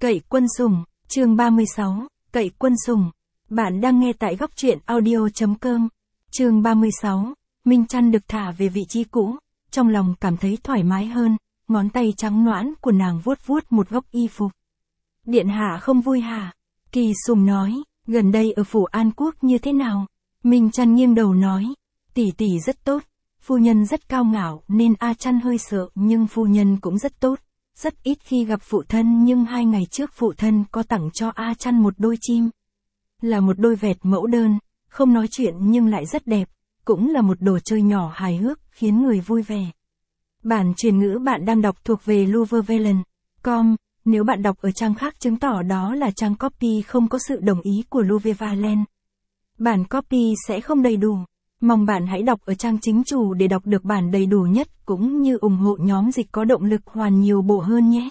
Cậy quân sủng, chương 36, Cậy quân sủng. Bạn đang nghe tại góc truyện audio.com. Chương 36, Minh Chăn được thả về vị trí cũ, trong lòng cảm thấy thoải mái hơn, ngón tay trắng nõn của nàng vuốt vuốt một góc y phục. Điện hạ không vui hả? Kỳ Sùng nói, gần đây ở phủ An Quốc như thế nào? Minh Chăn nghiêng đầu nói, tỷ tỷ rất tốt, phu nhân rất cao ngạo nên A Chăn hơi sợ nhưng phu nhân cũng rất tốt. Rất ít khi gặp phụ thân nhưng 2 ngày trước phụ thân có tặng cho A Chăn một đôi chim. Là một đôi vẹt mẫu đơn, không nói chuyện nhưng lại rất đẹp, cũng là một đồ chơi nhỏ hài hước khiến người vui vẻ. Bản truyền ngữ bạn đang đọc thuộc về Luvevalen.com, nếu bạn đọc ở trang khác chứng tỏ đó là trang copy không có sự đồng ý của Luvevalen. Bản copy sẽ không đầy đủ. Mong bạn hãy đọc ở trang chính chủ để đọc được bản đầy đủ nhất cũng như ủng hộ nhóm dịch có động lực hoàn nhiều bộ hơn nhé.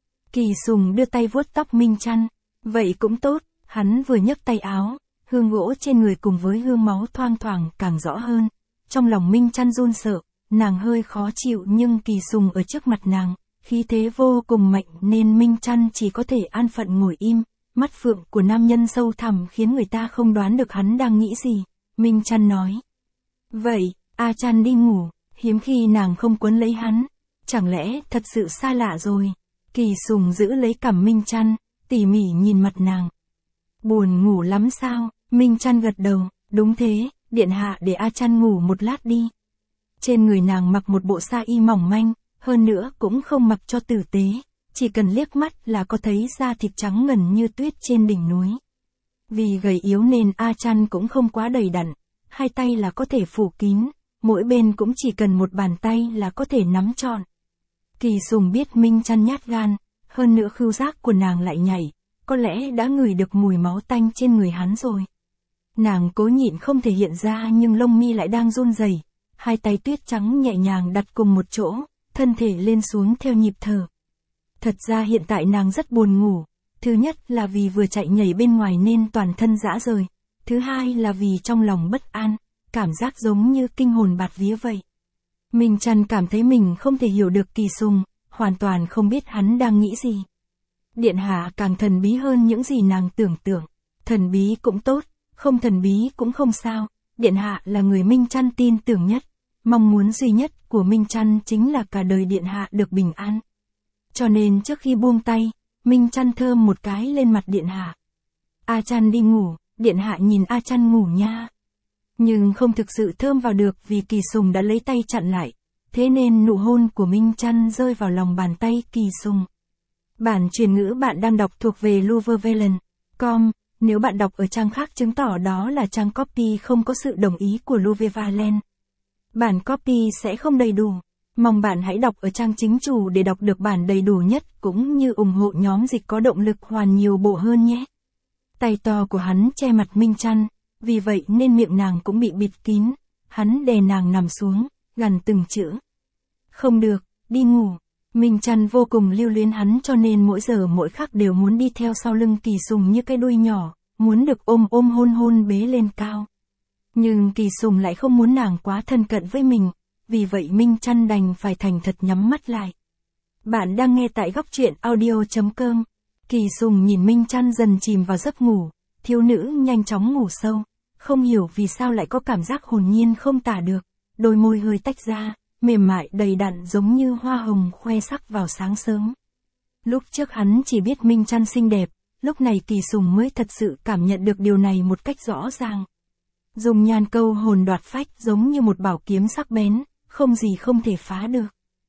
Kỳ Sùng đưa tay vuốt tóc Minh Chăn. Vậy cũng tốt, hắn vừa nhấc tay áo, hương gỗ trên người cùng với hương máu thoang thoảng càng rõ hơn. Trong lòng Minh Chăn run sợ, nàng hơi khó chịu nhưng Kỳ Sùng ở trước mặt nàng, khí thế vô cùng mạnh nên Minh Chăn chỉ có thể an phận ngồi im. Mắt phượng của nam nhân sâu thẳm khiến người ta không đoán được hắn đang nghĩ gì. Minh Chăn nói. Vậy, A Chăn đi ngủ, hiếm khi nàng không quấn lấy hắn, chẳng lẽ thật sự xa lạ rồi. Kỳ Sùng giữ lấy cằm Minh Chăn, tỉ mỉ nhìn mặt nàng. Buồn ngủ lắm sao? Minh Chăn gật đầu, đúng thế, điện hạ để A Chăn ngủ một lát đi. Trên người nàng mặc một bộ sa y mỏng manh, hơn nữa cũng không mặc cho tử tế, chỉ cần liếc mắt là có thấy da thịt trắng ngần như tuyết trên đỉnh núi. Vì gầy yếu nên A Chăn cũng không quá đầy đặn. 2 tay là có thể phủ kín, mỗi bên cũng chỉ cần một bàn tay là có thể nắm trọn. Kỳ Sùng biết Minh Chăn nhát gan, hơn nữa khứu giác của nàng lại nhảy, có lẽ đã ngửi được mùi máu tanh trên người hắn rồi. Nàng cố nhịn không thể hiện ra nhưng lông mi lại đang run rẩy, 2 tay tuyết trắng nhẹ nhàng đặt cùng một chỗ, thân thể lên xuống theo nhịp thở. Thật ra hiện tại nàng rất buồn ngủ, thứ nhất là vì vừa chạy nhảy bên ngoài nên toàn thân rã rời. Thứ hai là vì trong lòng bất an, cảm giác giống như kinh hồn bạt vía vậy. Minh Chăn cảm thấy mình không thể hiểu được Kỳ Sùng, hoàn toàn không biết hắn đang nghĩ gì. Điện hạ càng thần bí hơn những gì nàng tưởng tượng. Thần bí cũng tốt, không thần bí cũng không sao. Điện hạ là người Minh Chăn tin tưởng nhất. Mong muốn duy nhất của Minh Chăn chính là cả đời điện hạ được bình an. Cho nên trước khi buông tay, Minh Chăn thơm một cái lên mặt điện hạ. A Chăn đi ngủ. Điện hạ nhìn A Chăn ngủ nha. Nhưng không thực sự thơm vào được vì Kỳ Sùng đã lấy tay chặn lại. Thế nên nụ hôn của Minh Chăn rơi vào lòng bàn tay Kỳ Sùng. Bản truyền ngữ bạn đang đọc thuộc về Luvevalen.com. Nếu bạn đọc ở trang khác chứng tỏ đó là trang copy không có sự đồng ý của Luvevalen. Bản copy sẽ không đầy đủ. Mong bạn hãy đọc ở trang chính chủ để đọc được bản đầy đủ nhất cũng như ủng hộ nhóm dịch có động lực hoàn nhiều bộ hơn nhé. Tay to của hắn che mặt Minh Chăn, vì vậy nên miệng nàng cũng bị bịt kín. Hắn đè nàng nằm xuống, gằn từng chữ. Không được, đi ngủ. Minh Chăn vô cùng lưu luyến hắn cho nên mỗi giờ mỗi khắc đều muốn đi theo sau lưng Kỳ Sùng như cái đuôi nhỏ, muốn được ôm hôn hôn bế lên cao. Nhưng Kỳ Sùng lại không muốn nàng quá thân cận với mình, vì vậy Minh Chăn đành phải thành thật nhắm mắt lại. Bạn đang nghe tại góc truyện audio.com. Kỳ Sùng nhìn Minh Chăn dần chìm vào giấc ngủ, thiếu nữ nhanh chóng ngủ sâu, không hiểu vì sao lại có cảm giác hồn nhiên không tả được, đôi môi hơi tách ra, mềm mại đầy đặn giống như hoa hồng khoe sắc vào sáng sớm. Lúc trước hắn chỉ biết Minh Chăn xinh đẹp, lúc này Kỳ Sùng mới thật sự cảm nhận được điều này một cách rõ ràng. Dùng nhan câu hồn đoạt phách giống như một bảo kiếm sắc bén, không gì không thể phá được.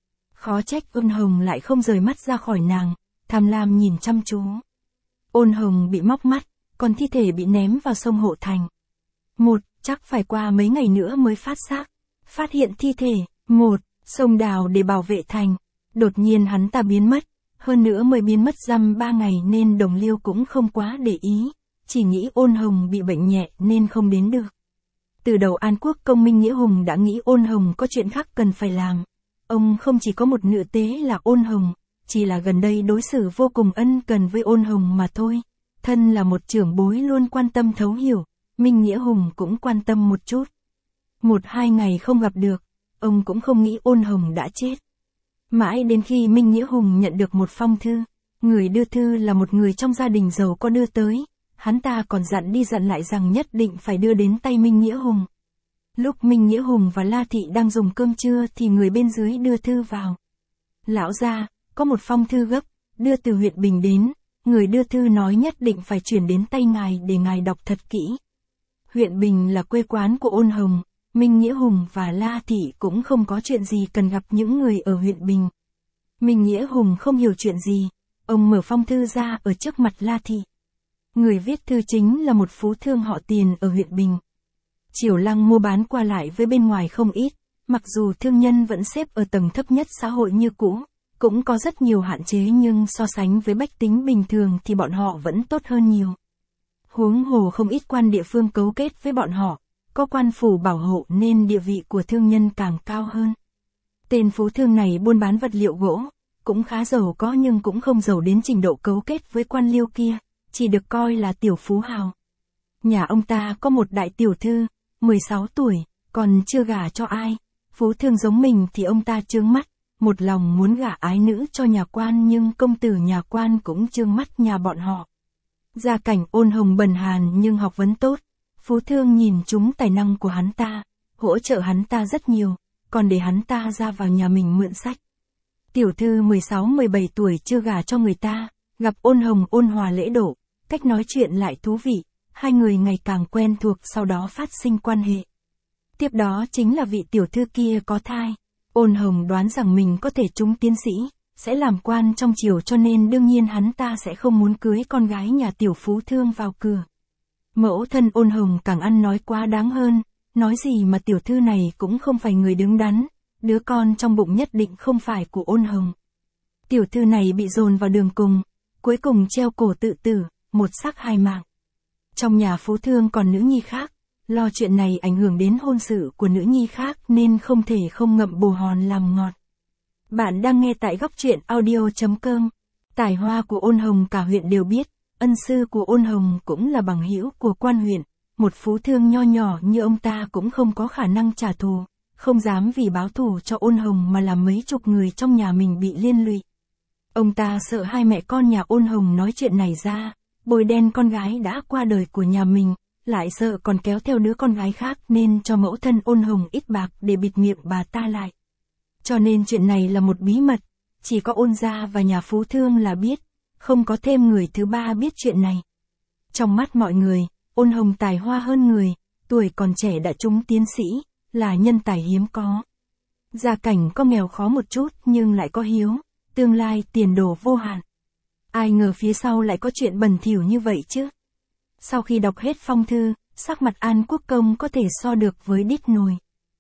Khó trách Ôn Hồng lại không rời mắt ra khỏi nàng. Tham lam nhìn chăm chú. Ôn Hồng bị móc mắt, còn thi thể bị ném vào sông Hộ Thành. Chắc phải qua mấy ngày nữa mới phát xác. Phát hiện thi thể. Sông đào để bảo vệ thành. Đột nhiên hắn ta biến mất. Hơn nữa mới biến mất dăm 3 ngày nên Đồng Liêu cũng không quá để ý. Chỉ nghĩ Ôn Hồng bị bệnh nhẹ nên không đến được. Từ đầu An Quốc công Minh Nghĩa Hùng đã nghĩ Ôn Hồng có chuyện khác cần phải làm. Ông không chỉ có một nữ tế là Ôn Hồng. Chỉ là gần đây đối xử vô cùng ân cần với Ôn Hồng mà thôi. Thân là một trưởng bối luôn quan tâm thấu hiểu, Minh Nghĩa Hùng cũng quan tâm một chút. 1-2 ngày không gặp được, ông cũng không nghĩ Ôn Hồng đã chết. Mãi đến khi Minh Nghĩa Hùng nhận được một phong thư, Người đưa thư là một người trong gia đình giàu có đưa tới, hắn ta còn dặn đi dặn lại rằng nhất định phải đưa đến tay Minh Nghĩa Hùng. Lúc Minh Nghĩa Hùng và La Thị đang dùng cơm trưa thì người bên dưới đưa thư vào. Lão gia, có một phong thư gấp, đưa từ huyện Bình đến, người đưa thư nói nhất định phải chuyển đến tay ngài để ngài đọc thật kỹ. Huyện Bình là quê quán của Ôn Hồng, Minh Nghĩa Hùng và La Thị cũng không có chuyện gì cần gặp những người ở huyện Bình. Minh Nghĩa Hùng không hiểu chuyện gì, ông mở phong thư ra ở trước mặt La Thị. Người viết thư chính là một phú thương họ Tiền ở huyện Bình. Triều Lăng mua bán qua lại với bên ngoài không ít, mặc dù thương nhân vẫn xếp ở tầng thấp nhất xã hội như cũ, cũng có rất nhiều hạn chế nhưng so sánh với bách tính bình thường thì bọn họ vẫn tốt hơn nhiều. Huống hồ không ít quan địa phương cấu kết với bọn họ, có quan phủ bảo hộ nên địa vị của thương nhân càng cao hơn. Tên phú thương này buôn bán vật liệu gỗ, cũng khá giàu có nhưng cũng không giàu đến trình độ cấu kết với quan liêu kia, chỉ được coi là tiểu phú hào. Nhà ông ta có một đại tiểu thư, 16 tuổi, còn chưa gả cho ai. Phú thương giống mình thì ông ta trướng mắt, một lòng muốn gả ái nữ cho nhà quan nhưng công tử nhà quan cũng trương mắt nhà bọn họ. Gia cảnh Ôn Hồng bần hàn nhưng học vấn tốt, phú thương nhìn trúng tài năng của hắn ta, hỗ trợ hắn ta rất nhiều, còn để hắn ta ra vào nhà mình mượn sách. Tiểu thư 16-17 tuổi chưa gả cho người ta, gặp Ôn Hồng ôn hòa lễ độ, cách nói chuyện lại thú vị, hai người ngày càng quen thuộc sau đó phát sinh quan hệ. Tiếp đó chính là vị tiểu thư kia có thai. Ôn Hồng đoán rằng mình có thể trúng tiến sĩ, sẽ làm quan trong triều cho nên đương nhiên hắn ta sẽ không muốn cưới con gái nhà tiểu phú thương vào cửa. Mẫu thân Ôn Hồng càng ăn nói quá đáng hơn, nói gì mà tiểu thư này cũng không phải người đứng đắn, đứa con trong bụng nhất định không phải của Ôn Hồng. Tiểu thư này bị dồn vào đường cùng, cuối cùng treo cổ tự tử, một xác hai mạng. Trong nhà phú thương còn nữ nhi khác, lo chuyện này ảnh hưởng đến hôn sự của nữ nhi khác nên không thể không ngậm bồ hòn làm ngọt. Bạn đang nghe tại góc truyện audio.com. Tài hoa của Ôn Hồng cả huyện đều biết, ân sư của Ôn Hồng cũng là bằng hữu của quan huyện, một phú thương nho nhỏ như ông ta cũng không có khả năng trả thù, không dám vì báo thù cho Ôn Hồng mà làm mấy chục người trong nhà mình bị liên lụy. Ông ta sợ hai mẹ con nhà Ôn Hồng nói chuyện này ra, bôi đen con gái đã qua đời của nhà mình, lại sợ còn kéo theo đứa con gái khác nên cho mẫu thân Ôn Hồng ít bạc để bịt miệng bà ta lại. Cho nên chuyện này là một bí mật, chỉ có Ôn gia và nhà phú thương là biết, không có thêm người thứ ba biết chuyện này. Trong mắt mọi người, Ôn Hồng tài hoa hơn người, tuổi còn trẻ đã trúng tiến sĩ, là nhân tài hiếm có. Gia cảnh có nghèo khó một chút nhưng lại có hiếu, tương lai tiền đồ vô hạn. Ai ngờ phía sau lại có chuyện bẩn thỉu như vậy chứ. Sau khi đọc hết phong thư, sắc mặt An Quốc Công có thể so được với đít nồi.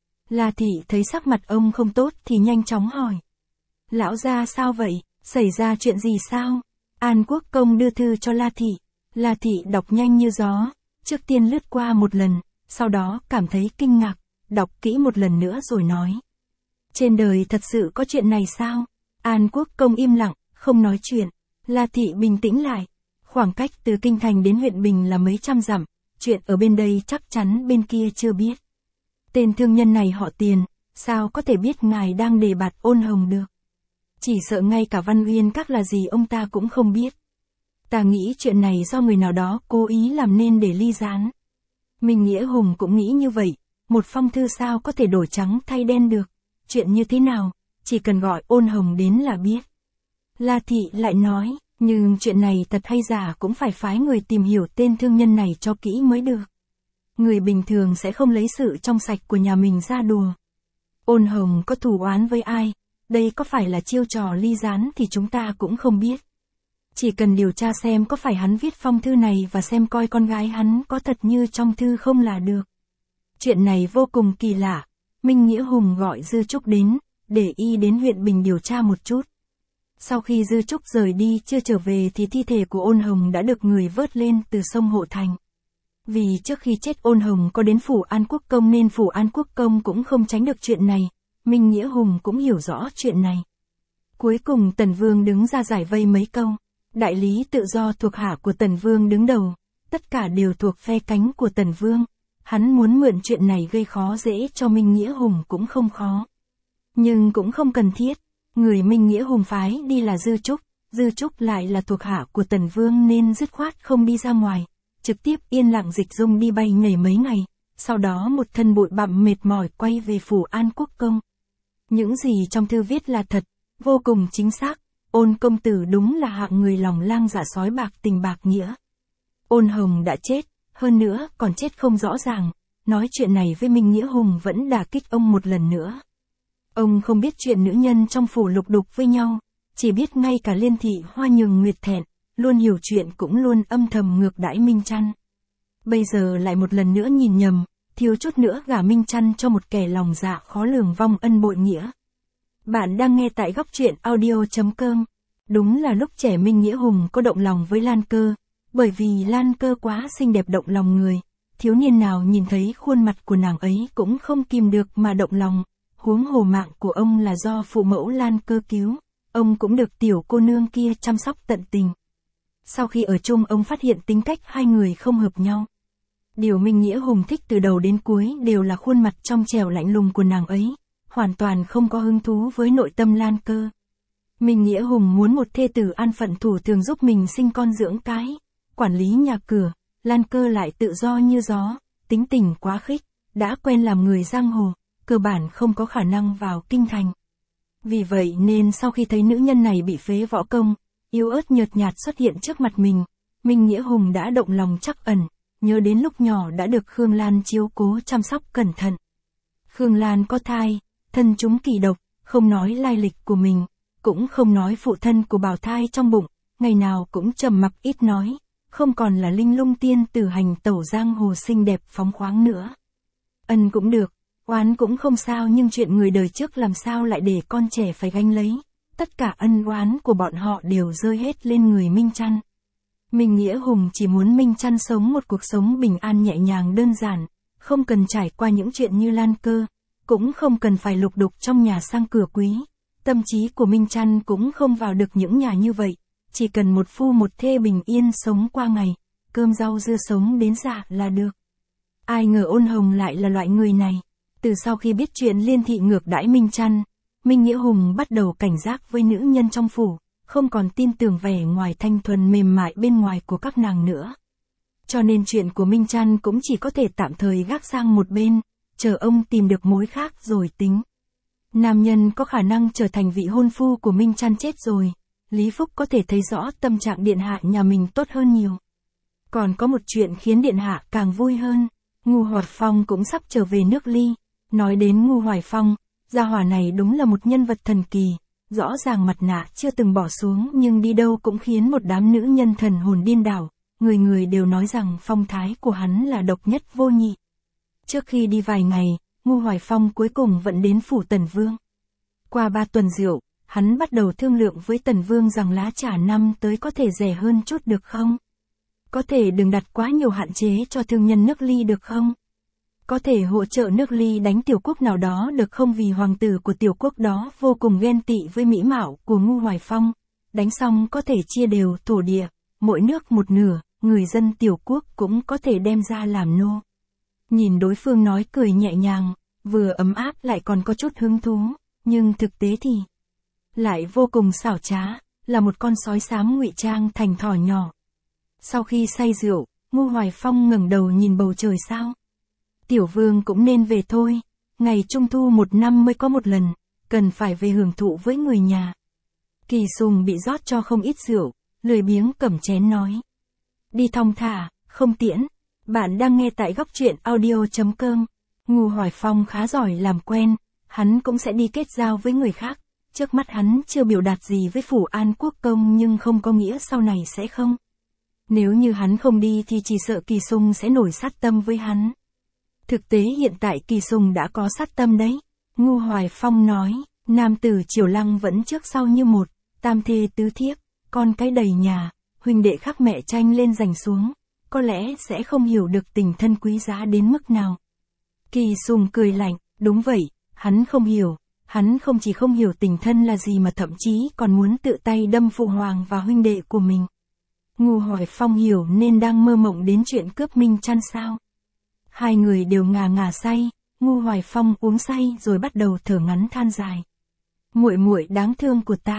La Thị thấy sắc mặt ông không tốt thì nhanh chóng hỏi. Lão gia sao vậy, xảy ra chuyện gì sao? An Quốc Công đưa thư cho La Thị. La Thị đọc nhanh như gió, trước tiên lướt qua một lần, sau đó cảm thấy kinh ngạc, đọc kỹ một lần nữa rồi nói. Trên đời thật sự có chuyện này sao? An Quốc Công im lặng, không nói chuyện. La Thị bình tĩnh lại. Khoảng cách từ kinh thành đến huyện Bình là mấy trăm dặm, chuyện ở bên đây chắc chắn bên kia chưa biết. Tên thương nhân này họ Tiền, sao có thể biết ngài đang đề bạt Ôn Hồng được? Chỉ sợ ngay cả Văn Uyên Các là gì ông ta cũng không biết. Ta nghĩ chuyện này do người nào đó cố ý làm nên để ly gián. Minh Nghĩa Hùng cũng nghĩ như vậy, một phong thư sao có thể đổi trắng thay đen được, chuyện như thế nào, chỉ cần gọi Ôn Hồng đến là biết. La Thị lại nói, nhưng chuyện này thật hay giả cũng phải phái người tìm hiểu tên thương nhân này cho kỹ mới được. Người bình thường sẽ không lấy sự trong sạch của nhà mình ra đùa. Ôn Hồng có thù oán với ai, đây có phải là chiêu trò ly gián thì chúng ta cũng không biết. Chỉ cần điều tra xem có phải hắn viết phong thư này và xem coi con gái hắn có thật như trong thư không là được. Chuyện này vô cùng kỳ lạ. Minh Nghĩa Hùng gọi Dư Trúc đến, để y đến huyện Bình điều tra một chút. Sau khi Dư Trúc rời đi chưa trở về thì thi thể của Ôn Hồng đã được người vớt lên từ sông Hộ Thành. Vì trước khi chết Ôn Hồng có đến phủ An Quốc Công nên phủ An Quốc Công cũng không tránh được chuyện này, Minh Nghĩa Hùng cũng hiểu rõ chuyện này. Cuối cùng Tần Vương đứng ra giải vây mấy câu, đại lý tự do thuộc hạ của Tần Vương đứng đầu, tất cả đều thuộc phe cánh của Tần Vương, hắn muốn mượn chuyện này gây khó dễ cho Minh Nghĩa Hùng cũng không khó. Nhưng cũng không cần thiết. Người Minh Nghĩa Hùng phái đi là Dư Trúc, Dư Trúc lại là thuộc hạ của Tần Vương nên dứt khoát không đi ra ngoài, trực tiếp yên lặng dịch dung đi bay nhảy mấy ngày, sau đó một thân bụi bặm mệt mỏi quay về phủ An Quốc Công. Những gì trong thư viết là thật, vô cùng chính xác, Ôn công tử đúng là hạng người lòng lang dạ sói bạc tình bạc nghĩa. Ôn Hồng đã chết, hơn nữa còn chết không rõ ràng, nói chuyện này với Minh Nghĩa Hùng vẫn đả kích ông một lần nữa. Ông không biết chuyện nữ nhân trong phủ lục đục với nhau, chỉ biết ngay cả Liên Thị Hoa Nhường Nguyệt thẹn, luôn hiểu chuyện cũng luôn âm thầm ngược đãi Minh Trăn. Bây giờ lại một lần nữa nhìn nhầm, thiếu chút nữa gả Minh Trăn cho một kẻ lòng dạ khó lường vong ân bội nghĩa. Bạn đang nghe tại góc truyện audio.com. Đúng là lúc trẻ Minh Nghĩa Hùng có động lòng với Lan Cơ, bởi vì Lan Cơ quá xinh đẹp động lòng người, thiếu niên nào nhìn thấy khuôn mặt của nàng ấy cũng không kìm được mà động lòng, huống hồ mạng của ông là do phụ mẫu Lan Cơ cứu, ông cũng được tiểu cô nương kia chăm sóc tận tình. Sau khi ở chung ông phát hiện tính cách hai người không hợp nhau. Điều Minh Nghĩa Hùng thích từ đầu đến cuối đều là khuôn mặt trong trẻo lạnh lùng của nàng ấy, hoàn toàn không có hứng thú với nội tâm Lan Cơ. Minh Nghĩa Hùng muốn một thê tử an phận thủ thường giúp mình sinh con dưỡng cái, quản lý nhà cửa, Lan Cơ lại tự do như gió, tính tình quá khích, đã quen làm người giang hồ, cơ bản không có khả năng vào kinh thành. Vì vậy nên sau khi thấy nữ nhân này bị phế võ công, yếu ớt nhợt nhạt xuất hiện trước mặt mình, Minh Nghĩa Hùng đã động lòng trắc ẩn, nhớ đến lúc nhỏ đã được Khương Lan chiếu cố chăm sóc cẩn thận. Khương Lan có thai, thân chúng kỳ độc, không nói lai lịch của mình, cũng không nói phụ thân của bào thai trong bụng, ngày nào cũng trầm mặc ít nói, không còn là linh lung tiên tử hành tẩu giang hồ xinh đẹp phóng khoáng nữa. Ân cũng được, oán cũng không sao, nhưng chuyện người đời trước làm sao lại để con trẻ phải gánh lấy, tất cả ân oán của bọn họ đều rơi hết lên người Minh Trăn. Minh Nghĩa Hùng chỉ muốn Minh Trăn sống một cuộc sống bình an nhẹ nhàng đơn giản, không cần trải qua những chuyện như Lan Cơ, cũng không cần phải lục đục trong nhà sang cửa quý. Tâm trí của Minh Trăn cũng không vào được những nhà như vậy, chỉ cần một phu một thê bình yên sống qua ngày, cơm rau dưa sống đến già là được. Ai ngờ Ôn Hồng lại là loại người này. Từ sau khi biết chuyện Liên Thị ngược đãi Minh Trăn, Minh Nghĩa Hùng bắt đầu cảnh giác với nữ nhân trong phủ, không còn tin tưởng vẻ ngoài thanh thuần mềm mại bên ngoài của các nàng nữa. Cho nên chuyện của Minh Trăn cũng chỉ có thể tạm thời gác sang một bên, chờ ông tìm được mối khác rồi tính. Nam nhân có khả năng trở thành vị hôn phu của Minh Trăn chết rồi, Lý Phúc có thể thấy rõ tâm trạng điện hạ nhà mình tốt hơn nhiều. Còn có một chuyện khiến điện hạ càng vui hơn, Ngu Hoài Phong cũng sắp trở về nước Ly. Nói đến Ngu Hoài Phong, gia hỏa này đúng là một nhân vật thần kỳ, rõ ràng mặt nạ chưa từng bỏ xuống nhưng đi đâu cũng khiến một đám nữ nhân thần hồn điên đảo, người người đều nói rằng phong thái của hắn là độc nhất vô nhị. Trước khi đi vài ngày, Ngu Hoài Phong cuối cùng vẫn đến phủ Tần Vương. Qua 3 tuần rượu, hắn bắt đầu thương lượng với Tần Vương rằng lá trà năm tới có thể rẻ hơn chút được không? Có thể đừng đặt quá nhiều hạn chế cho thương nhân nước Ly được không? Có thể hỗ trợ nước Ly đánh tiểu quốc nào đó được không, vì hoàng tử của tiểu quốc đó vô cùng ghen tị với mỹ mạo của Ngu Hoài Phong. Đánh xong có thể chia đều thổ địa, mỗi nước một nửa, người dân tiểu quốc cũng có thể đem ra làm nô. Nhìn đối phương nói cười nhẹ nhàng, vừa ấm áp lại còn có chút hứng thú, nhưng thực tế thì lại vô cùng xảo trá, là một con sói xám ngụy trang thành thỏ nhỏ. Sau khi say rượu, Ngu Hoài Phong ngẩng đầu nhìn bầu trời sao. Tiểu vương cũng nên về thôi, ngày trung thu một năm mới có một lần, cần phải về hưởng thụ với người nhà. Kỳ Sùng bị rót cho không ít rượu, lười biếng cầm chén nói. Đi thong thả, không tiễn. Bạn đang nghe tại góc truyện audio.com. Ngu Hoài Phong khá giỏi làm quen, hắn cũng sẽ đi kết giao với người khác. Trước mắt hắn chưa biểu đạt gì với phủ An Quốc Công nhưng không có nghĩa sau này sẽ không. Nếu như hắn không đi thì chỉ sợ Kỳ Sùng sẽ nổi sát tâm với hắn. Thực tế hiện tại Kỳ Sùng đã có sát tâm đấy. Ngu Hoài Phong nói, nam tử Triều Lăng vẫn trước sau như một, tam thê tứ thiếp, con cái đầy nhà, huynh đệ khác mẹ tranh lên giành xuống, có lẽ sẽ không hiểu được tình thân quý giá đến mức nào. Kỳ Sùng cười lạnh, đúng vậy, hắn không hiểu, hắn không chỉ không hiểu tình thân là gì mà thậm chí còn muốn tự tay đâm phụ hoàng và huynh đệ của mình. Ngu Hoài Phong hiểu nên đang mơ mộng đến chuyện cướp Minh Trăn sao. Hai người đều ngà ngà say, Ngu Hoài Phong uống say rồi bắt đầu thở ngắn than dài. Muội muội đáng thương của ta,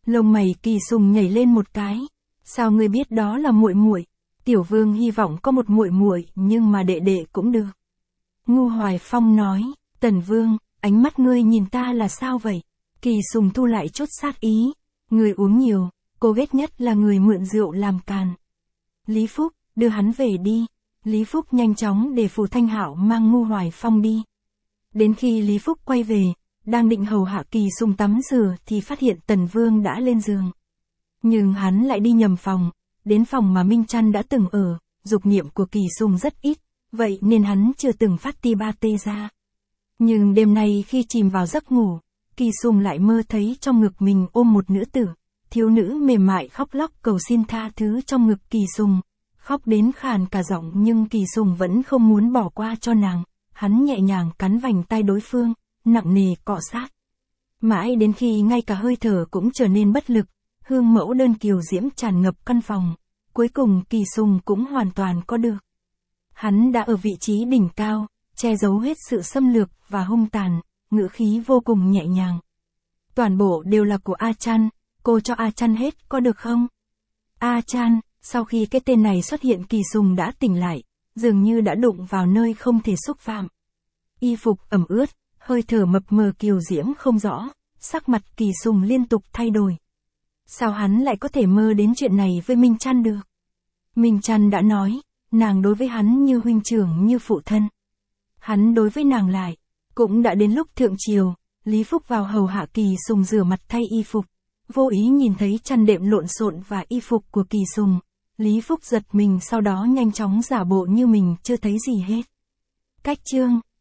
Lông mày Kỳ Sùng nhảy lên một cái. Sao ngươi biết đó là muội muội? Tiểu vương hy vọng có một muội muội, nhưng mà đệ đệ cũng được. Ngu Hoài Phong nói, Tần Vương, ánh mắt ngươi nhìn ta là sao vậy? Kỳ Sùng thu lại chút sát ý. Người uống nhiều, cô ghét nhất là người mượn rượu làm càn. Lý Phúc, đưa hắn về đi. Lý Phúc nhanh chóng để Phù Thanh Hạo mang Ngu Hoài Phong đi. Đến khi Lý Phúc quay về, đang định hầu hạ Kỳ Sùng tắm rửa thì phát hiện Tần Vương đã lên giường. Nhưng hắn lại đi nhầm phòng, đến phòng mà Minh Trăn đã từng ở, dục niệm của Kỳ Sùng rất ít, vậy nên hắn chưa từng phát ti ba tê ra. Nhưng đêm nay khi chìm vào giấc ngủ, Kỳ Sùng lại mơ thấy trong ngực mình ôm một nữ tử, thiếu nữ mềm mại khóc lóc cầu xin tha thứ trong ngực Kỳ Sùng, khóc đến khàn cả giọng nhưng Kỳ Sùng vẫn không muốn bỏ qua cho nàng, hắn nhẹ nhàng cắn vành tai đối phương, nặng nề cọ sát. Mãi đến khi ngay cả hơi thở cũng trở nên bất lực, hương mẫu đơn kiều diễm tràn ngập căn phòng, cuối cùng Kỳ Sùng cũng hoàn toàn có được. Hắn đã ở vị trí đỉnh cao, che giấu hết sự xâm lược và hung tàn, ngữ khí vô cùng nhẹ nhàng. Toàn bộ đều là của A Chan, cô cho A Chan hết có được không? A Chan, sau khi cái tên này xuất hiện Kỳ Sùng đã tỉnh lại, dường như đã đụng vào nơi không thể xúc phạm. Y phục ẩm ướt, hơi thở mập mờ kiều diễm không rõ, sắc mặt Kỳ Sùng liên tục thay đổi. Sao hắn lại có thể mơ đến chuyện này với Minh Trăn được? Minh Trăn đã nói, nàng đối với hắn như huynh trưởng như phụ thân. Hắn đối với nàng lại, cũng đã đến lúc thượng triều, Lý Phúc vào hầu hạ Kỳ Sùng rửa mặt thay y phục. Vô ý nhìn thấy chăn đệm lộn xộn và y phục của Kỳ Sùng, Lý Phúc giật mình sau đó nhanh chóng giả bộ như mình chưa thấy gì hết. Cách chương